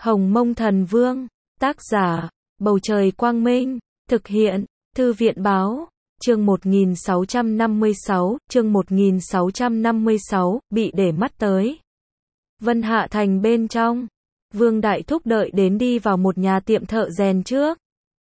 Hồng Mông Thần Vương, tác giả, Bầu Trời Quang Minh, thực hiện, Thư viện Báo, chương 1656, bị để mắt tới. Vân Hạ Thành bên trong, Vương Đại Thúc đợi đến đi vào một nhà tiệm thợ rèn trước.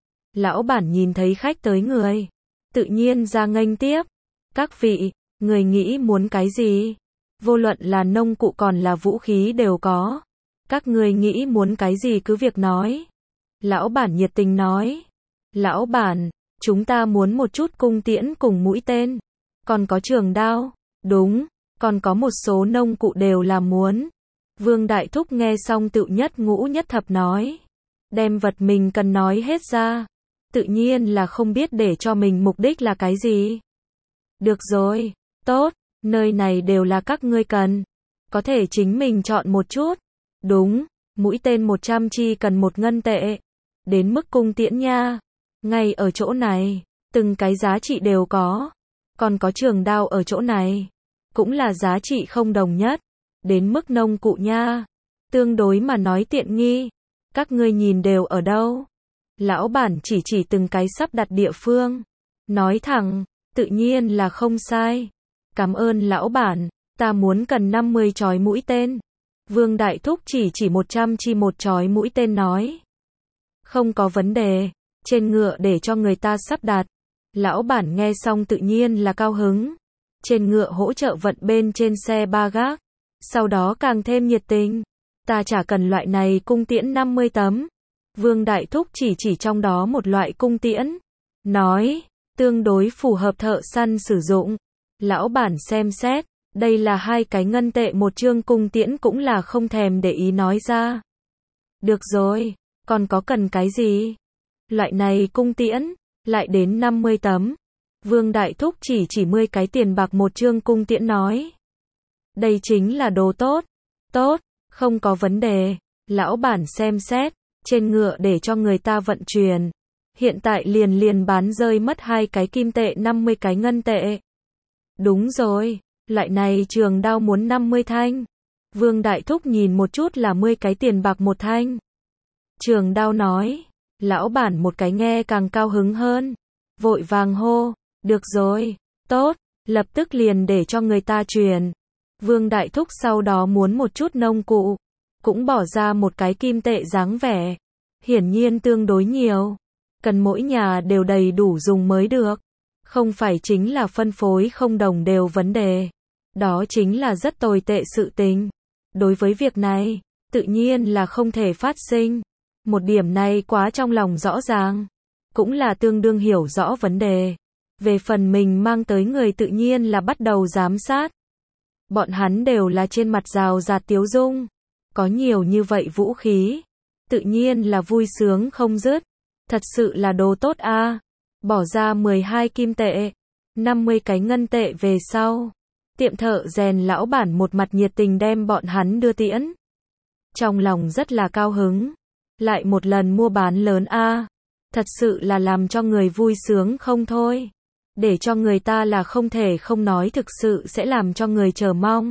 Lão bản nhìn thấy khách tới người, tự nhiên ra nghênh tiếp. Các vị, người nghĩ muốn cái gì? Vô luận là nông cụ còn là vũ khí đều có. Các người nghĩ muốn cái gì cứ việc nói. Lão bản nhiệt tình nói. Lão bản, chúng ta muốn một chút cung tiễn cùng mũi tên. Còn có trường đao. Đúng, còn có một số nông cụ đều là muốn. Vương Đại Thúc nghe xong tự nhất ngũ nhất thập nói. Đem vật mình cần nói hết ra. Tự nhiên là không biết để cho mình mục đích là cái gì. Được rồi, tốt, nơi này đều là các ngươi cần. Có thể chính mình chọn một chút. Đúng, mũi tên 100 chi cần 1 ngân tệ. Đến mức cung tiễn nha. Ngay ở chỗ này, từng cái giá trị đều có. Còn có trường đao ở chỗ này. Cũng là giá trị không đồng nhất. Đến mức nông cụ nha. Tương đối mà nói tiện nghi. Các ngươi nhìn đều ở đâu? Lão bản chỉ từng cái sắp đặt địa phương. Nói thẳng, tự nhiên là không sai. Cảm ơn lão bản, ta muốn cần 50 chói mũi tên. Vương Đại Thúc chỉ 100 chi một chói mũi tên nói. Không có vấn đề, trên ngựa để cho người ta sắp đặt. Lão bản nghe xong tự nhiên là cao hứng. Trên ngựa hỗ trợ vận bên trên xe ba gác. Sau đó càng thêm nhiệt tình. Ta chả cần loại này cung tiễn 50 tấm. Vương Đại Thúc chỉ trong đó một loại cung tiễn. Nói, tương đối phù hợp thợ săn sử dụng. Lão bản xem xét, đây là 2 cái ngân tệ một chương cung tiễn cũng là không thèm để ý nói ra. Được rồi, còn có cần cái gì? Loại này cung tiễn, lại đến 50 tấm. Vương Đại Thúc chỉ 10 cái tiền bạc một chương cung tiễn nói. Đây chính là đồ tốt. Tốt, không có vấn đề. Lão bản xem xét, trên ngựa để cho người ta vận chuyển. Hiện tại liền bán rơi mất 2 cái kim tệ 50 cái ngân tệ. Đúng rồi, loại này trường đao muốn 50 thanh. Vương Đại Thúc nhìn một chút là 10 cái tiền bạc một thanh. Trường đao nói, lão bản một cái nghe càng cao hứng hơn. Vội vàng hô, được rồi, tốt, lập tức liền để cho người ta truyền. Vương Đại Thúc sau đó muốn một chút nông cụ. Cũng bỏ ra một cái kim tệ dáng vẻ. Hiển nhiên tương đối nhiều. Cần mỗi nhà đều đầy đủ dùng mới được. Không phải chính là phân phối không đồng đều vấn đề. Đó chính là rất tồi tệ sự tình. Đối với việc này, tự nhiên là không thể phát sinh. Một điểm này quá trong lòng rõ ràng. Cũng là tương đương hiểu rõ vấn đề. Về phần mình mang tới người tự nhiên là bắt đầu giám sát. Bọn hắn đều là trên mặt rào rạt tiếu dung. Có nhiều như vậy vũ khí. Tự nhiên là vui sướng không dứt. Thật sự là đồ tốt a. Bỏ ra 12 kim tệ. 50 cái ngân tệ về sau. Tiệm thợ rèn lão bản một mặt nhiệt tình đem bọn hắn đưa tiễn. Trong lòng rất là cao hứng. Lại một lần mua bán lớn a. Thật sự là làm cho người vui sướng không thôi. Để cho người ta là không thể không nói thực sự sẽ làm cho người chờ mong.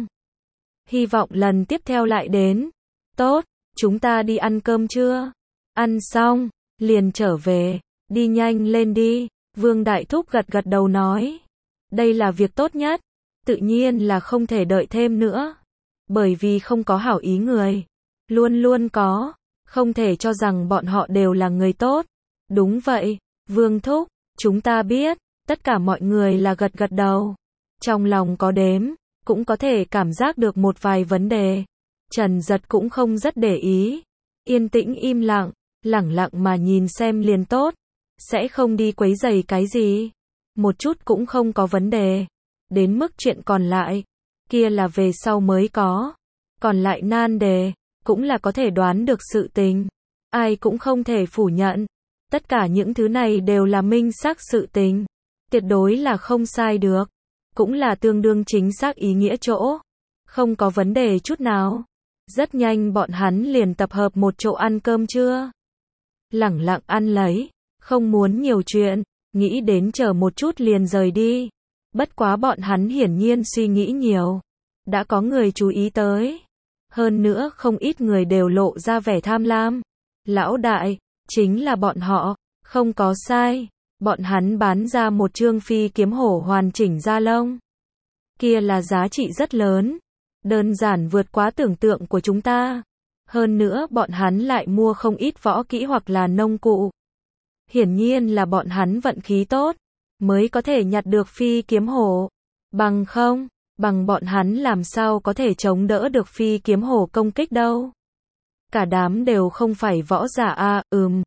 Hy vọng lần tiếp theo lại đến. Tốt, chúng ta đi ăn cơm chưa? Ăn xong, liền trở về. Đi nhanh lên đi. Vương Đại Thúc gật đầu nói. Đây là việc tốt nhất. Tự nhiên là không thể đợi thêm nữa. Bởi vì không có hảo ý người. Luôn có. Không thể cho rằng bọn họ đều là người tốt. Đúng vậy, Vương Thúc, chúng ta biết. Tất cả mọi người là gật đầu. Trong lòng có đếm, cũng có thể cảm giác được một vài vấn đề. Trần Giật cũng không rất để ý. Yên tĩnh im lặng, lẳng lặng mà nhìn xem liền tốt. Sẽ không đi quấy rầy cái gì. Một chút cũng không có vấn đề. Đến mức chuyện còn lại, kia là về sau mới có. Còn lại nan đề, cũng là có thể đoán được sự tình. Ai cũng không thể phủ nhận. Tất cả những thứ này đều là minh xác sự tình. Tuyệt đối là không sai được. Cũng là tương đương chính xác ý nghĩa chỗ. Không có vấn đề chút nào. Rất nhanh bọn hắn liền tập hợp một chỗ ăn cơm trưa. Lẳng lặng ăn lấy. Không muốn nhiều chuyện. Nghĩ đến chờ một chút liền rời đi. Bất quá bọn hắn hiển nhiên suy nghĩ nhiều. Đã có người chú ý tới. Hơn nữa không ít người đều lộ ra vẻ tham lam. Lão đại, chính là bọn họ, không có sai. Bọn hắn bán ra một chương phi kiếm hổ hoàn chỉnh da lông. Kia là giá trị rất lớn. Đơn giản vượt quá tưởng tượng của chúng ta. Hơn nữa bọn hắn lại mua không ít võ kỹ hoặc là nông cụ. Hiển nhiên là bọn hắn vận khí tốt, mới có thể nhặt được phi kiếm hổ. Bằng không, bằng bọn hắn làm sao có thể chống đỡ được phi kiếm hổ công kích đâu. Cả đám đều không phải võ giả à,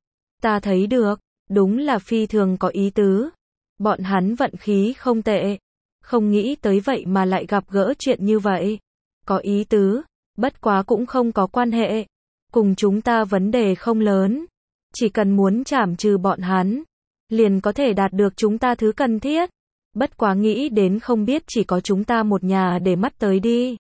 ta thấy được, đúng là phi thường có ý tứ. Bọn hắn vận khí không tệ, không nghĩ tới vậy mà lại gặp gỡ chuyện như vậy. Có ý tứ, bất quá cũng không có quan hệ. Cùng chúng ta vấn đề không lớn. Chỉ cần muốn trảm trừ bọn hắn, liền có thể đạt được chúng ta thứ cần thiết. Bất quá nghĩ đến không biết chỉ có chúng ta một nhà để mắt tới đi.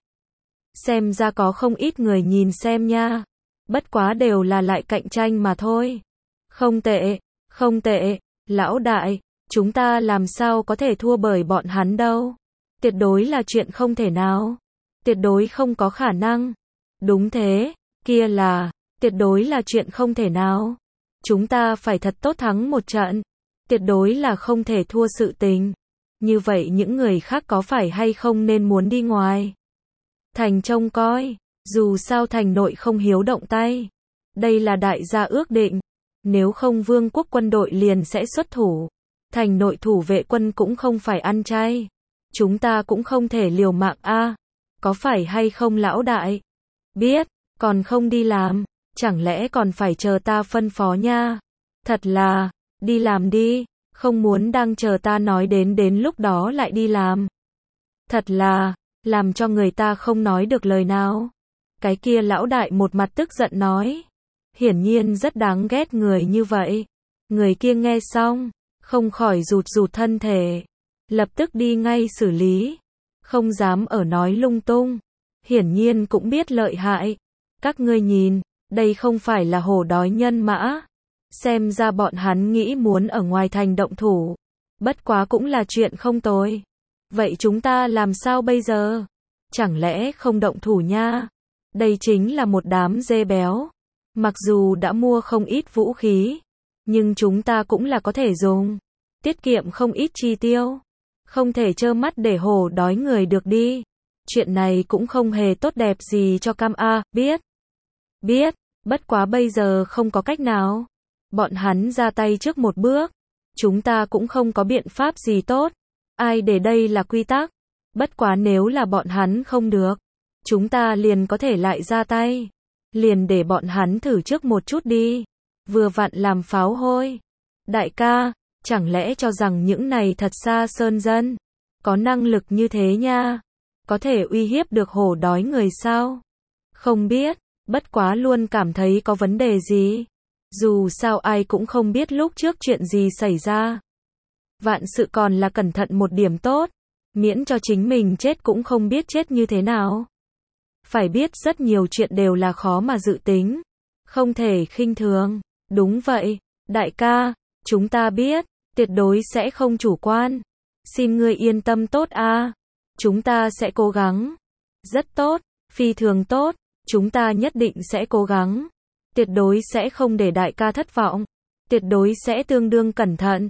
Xem ra có không ít người nhìn xem nha. Bất quá đều là lại cạnh tranh mà thôi. Không tệ, không tệ, lão đại, chúng ta làm sao có thể thua bởi bọn hắn đâu. Tuyệt đối là chuyện không thể nào. Tuyệt đối không có khả năng. Đúng thế, kia là, tuyệt đối là chuyện không thể nào. Chúng ta phải thật tốt thắng một trận. Tuyệt đối là không thể thua sự tình. Như vậy những người khác có phải hay không nên muốn đi ngoài thành trông coi. Dù sao thành nội không hiếu động tay. Đây là đại gia ước định. Nếu không vương quốc quân đội liền sẽ xuất thủ. Thành nội thủ vệ quân cũng không phải ăn chay. Chúng ta cũng không thể liều mạng a. Có phải hay không lão đại? Biết, còn không đi làm. Chẳng lẽ còn phải chờ ta phân phó nha? Thật là, đi làm đi. Không muốn đang chờ ta nói đến lúc đó lại đi làm. Thật là, làm cho người ta không nói được lời nào. Cái kia lão đại một mặt tức giận nói. Hiển nhiên rất đáng ghét người như vậy. Người kia nghe xong, không khỏi rụt rụt thân thể. Lập tức đi ngay xử lý. Không dám ở nói lung tung. Hiển nhiên cũng biết lợi hại. Các ngươi nhìn, đây không phải là hổ đói nhân mã. Xem ra bọn hắn nghĩ muốn ở ngoài thành động thủ. Bất quá cũng là chuyện không tồi. Vậy chúng ta làm sao bây giờ? Chẳng lẽ không động thủ nha? Đây chính là một đám dê béo. Mặc dù đã mua không ít vũ khí, nhưng chúng ta cũng là có thể dùng. Tiết kiệm không ít chi tiêu. Không thể trơ mắt để hổ đói người được đi. Chuyện này cũng không hề tốt đẹp gì cho Cam A, biết. Biết, bất quá bây giờ không có cách nào. Bọn hắn ra tay trước một bước. Chúng ta cũng không có biện pháp gì tốt. Ai để đây là quy tắc. Bất quá nếu là bọn hắn không được, chúng ta liền có thể lại ra tay. Liền để bọn hắn thử trước một chút đi. Vừa vặn làm pháo hôi. Đại ca, chẳng lẽ cho rằng những này thật xa sơn dân có năng lực như thế nha? Có thể uy hiếp được hổ đói người sao? Không biết, bất quá luôn cảm thấy có vấn đề gì. Dù sao ai cũng không biết lúc trước chuyện gì xảy ra. Vạn sự còn là cẩn thận một điểm tốt. Miễn cho chính mình chết cũng không biết chết như thế nào. Phải biết rất nhiều chuyện đều là khó mà dự tính. Không thể khinh thường. Đúng vậy, đại ca, chúng ta biết, tuyệt đối sẽ không chủ quan. Xin ngươi yên tâm tốt a. Chúng ta sẽ cố gắng. Rất tốt, phi thường tốt, chúng ta nhất định sẽ cố gắng. Tuyệt đối sẽ không để đại ca thất vọng. Tuyệt đối sẽ tương đương cẩn thận.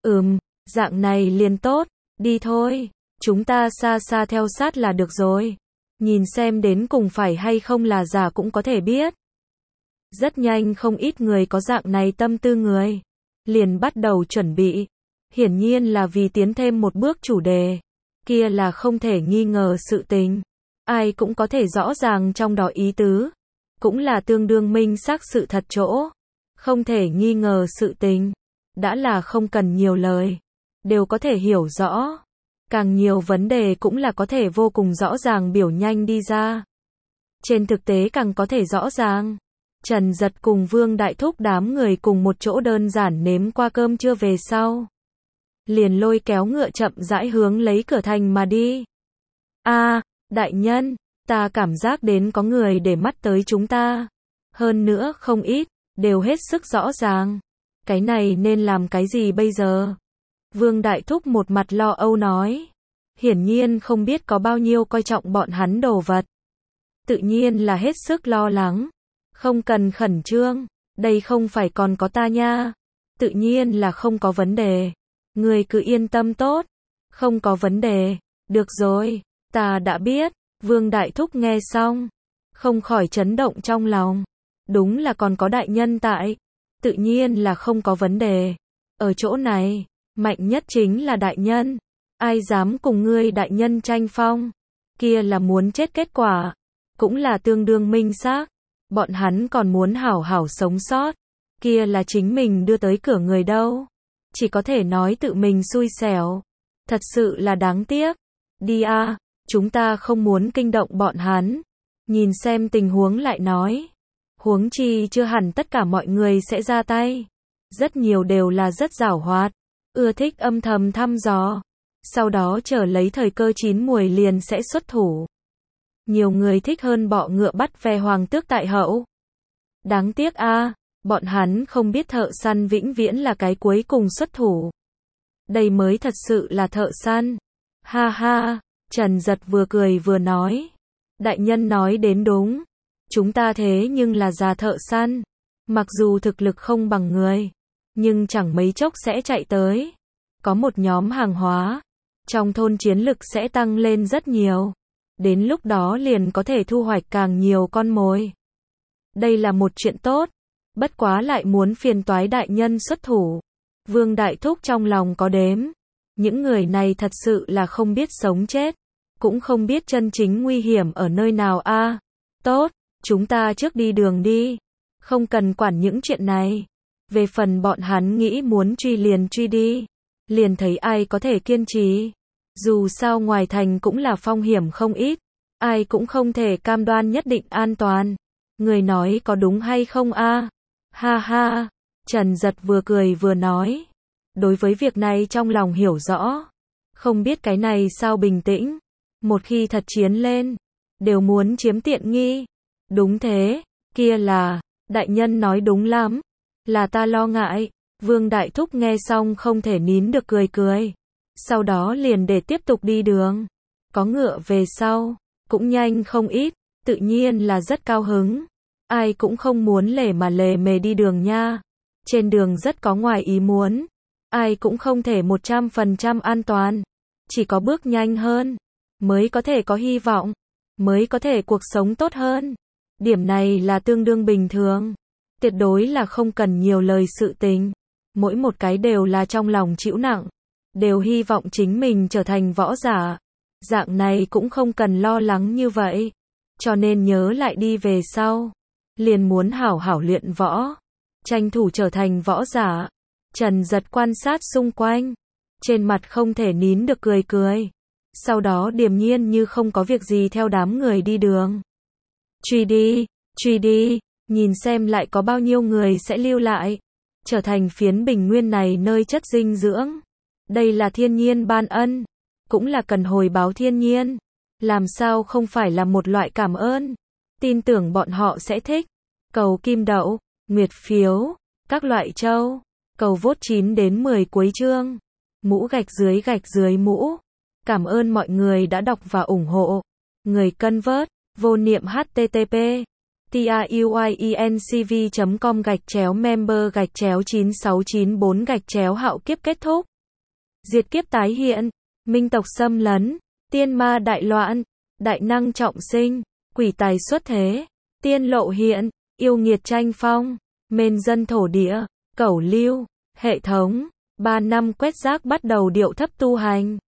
Dạng này liền tốt, đi thôi. Chúng ta xa xa theo sát là được rồi. Nhìn xem đến cùng phải hay không là giả cũng có thể biết. Rất nhanh không ít người có dạng này tâm tư người. Liền bắt đầu chuẩn bị. Hiển nhiên là vì tiến thêm một bước chủ đề. Kia là không thể nghi ngờ sự tình. Ai cũng có thể rõ ràng trong đó ý tứ. Cũng là tương đương minh xác sự thật chỗ. Không thể nghi ngờ sự tình. Đã là không cần nhiều lời. Đều có thể hiểu rõ. Càng nhiều vấn đề cũng là có thể vô cùng rõ ràng biểu nhanh đi ra. Trên thực tế càng có thể rõ ràng. Trần Giật cùng Vương Đại Thúc đám người cùng một chỗ đơn giản nếm qua cơm trưa về sau. Liền lôi kéo ngựa chậm rãi hướng lấy cửa thành mà đi. Đại nhân, ta cảm giác đến có người để mắt tới chúng ta. Hơn nữa không ít, đều hết sức rõ ràng. Cái này nên làm cái gì bây giờ? Vương Đại Thúc một mặt lo âu nói. Hiển nhiên không biết có bao nhiêu coi trọng bọn hắn đồ vật. tự nhiên là hết sức lo lắng. Không cần khẩn trương, đây không phải còn có ta nha. Tự nhiên là không có vấn đề. Người cứ yên tâm tốt. Không có vấn đề. Được rồi, ta đã biết. Vương Đại Thúc nghe xong, không khỏi chấn động trong lòng. Đúng là còn có đại nhân tại. Tự nhiên là không có vấn đề. Ở chỗ này, mạnh nhất chính là đại nhân. Ai dám cùng ngươi đại nhân tranh phong. Kia là muốn chết kết quả. Cũng là tương đương minh xác. Bọn hắn còn muốn hảo hảo sống sót. Kia là chính mình đưa tới cửa người đâu. Chỉ có thể nói tự mình xui xẻo. Thật sự là đáng tiếc. Đi a, chúng ta không muốn kinh động bọn hắn. Nhìn xem tình huống lại nói. Huống chi chưa hẳn tất cả mọi người sẽ ra tay. Rất nhiều đều là rất giảo hoạt. Ưa thích âm thầm thăm dò. Sau đó chờ lấy thời cơ chín muồi liền sẽ xuất thủ. Nhiều người thích hơn bọ ngựa bắt ve hoàng tước tại hậu. Đáng tiếc a, bọn hắn không biết thợ săn vĩnh viễn là cái cuối cùng xuất thủ. Đây mới thật sự là thợ săn. Ha ha, Trần Giật vừa cười vừa nói. Đại nhân nói đến đúng. Chúng ta thế nhưng là già thợ săn. Mặc dù thực lực không bằng người, nhưng chẳng mấy chốc sẽ chạy tới. Có một nhóm hàng hóa. Trong thôn chiến lực sẽ tăng lên rất nhiều. Đến lúc đó liền có thể thu hoạch càng nhiều con mồi. Đây là một chuyện tốt. Bất quá lại muốn phiền toái đại nhân xuất thủ. Vương Đại Thúc trong lòng có đếm. Những người này thật sự là không biết sống chết. Cũng không biết chân chính nguy hiểm ở nơi nào a. Tốt, chúng ta trước đi đường đi. Không cần quản những chuyện này. Về phần bọn hắn nghĩ muốn truy liền truy đi. Liền thấy ai có thể kiên trì. Dù sao ngoài thành cũng là phong hiểm không ít. Ai cũng không thể cam đoan nhất định an toàn. Người nói có đúng hay không a? Ha ha, Trần Giật vừa cười vừa nói. Đối với việc này trong lòng hiểu rõ. Không biết cái này sao bình tĩnh. Một khi thật chiến lên, đều muốn chiếm tiện nghi. Đúng thế, kia là, đại nhân nói đúng lắm. Là ta lo ngại. Vương Đại Thúc nghe xong không thể nín được cười cười. Sau đó liền để tiếp tục đi đường. Có ngựa về sau, cũng nhanh không ít, tự nhiên là rất cao hứng. Ai cũng không muốn lề mà lề mề đi đường nha. Trên đường rất có ngoài ý muốn. Ai cũng không thể 100% an toàn. Chỉ có bước nhanh hơn, mới có thể có hy vọng, mới có thể cuộc sống tốt hơn. Điểm này là tương đương bình thường. Tuyệt đối là không cần nhiều lời sự tình. Mỗi một cái đều là trong lòng chịu nặng. Đều hy vọng chính mình trở thành võ giả. Dạng này cũng không cần lo lắng như vậy. Cho nên nhớ lại đi về sau. Liền muốn hảo hảo luyện võ. Tranh thủ trở thành võ giả. Trần Giật quan sát xung quanh. Trên mặt không thể nín được cười cười. Sau đó điềm nhiên như không có việc gì theo đám người đi đường. Truy đi, nhìn xem lại có bao nhiêu người sẽ lưu lại. Trở thành phiến bình nguyên này nơi chất dinh dưỡng. Đây là thiên nhiên ban ân. Cũng là cần hồi báo thiên nhiên. Làm sao không phải là một loại cảm ơn. Tin tưởng bọn họ sẽ thích. Cầu kim đậu, nguyệt phiếu, các loại châu. Cầu vote 9 đến 10 cuối chương. Mũ gạch dưới mũ. Cảm ơn mọi người đã đọc và ủng hộ. Người cân vớt, vô niệm http tiuyecnv.com/member/9694/ hạo kiếp kết thúc. Diệt kiếp tái hiện, minh tộc xâm lấn, tiên ma đại loạn, đại năng trọng sinh, quỷ tài xuất thế, tiên lộ hiện, yêu nghiệt tranh phong, mên dân thổ địa, cẩu lưu, hệ thống, 3 năm quét rác bắt đầu điệu thấp tu hành.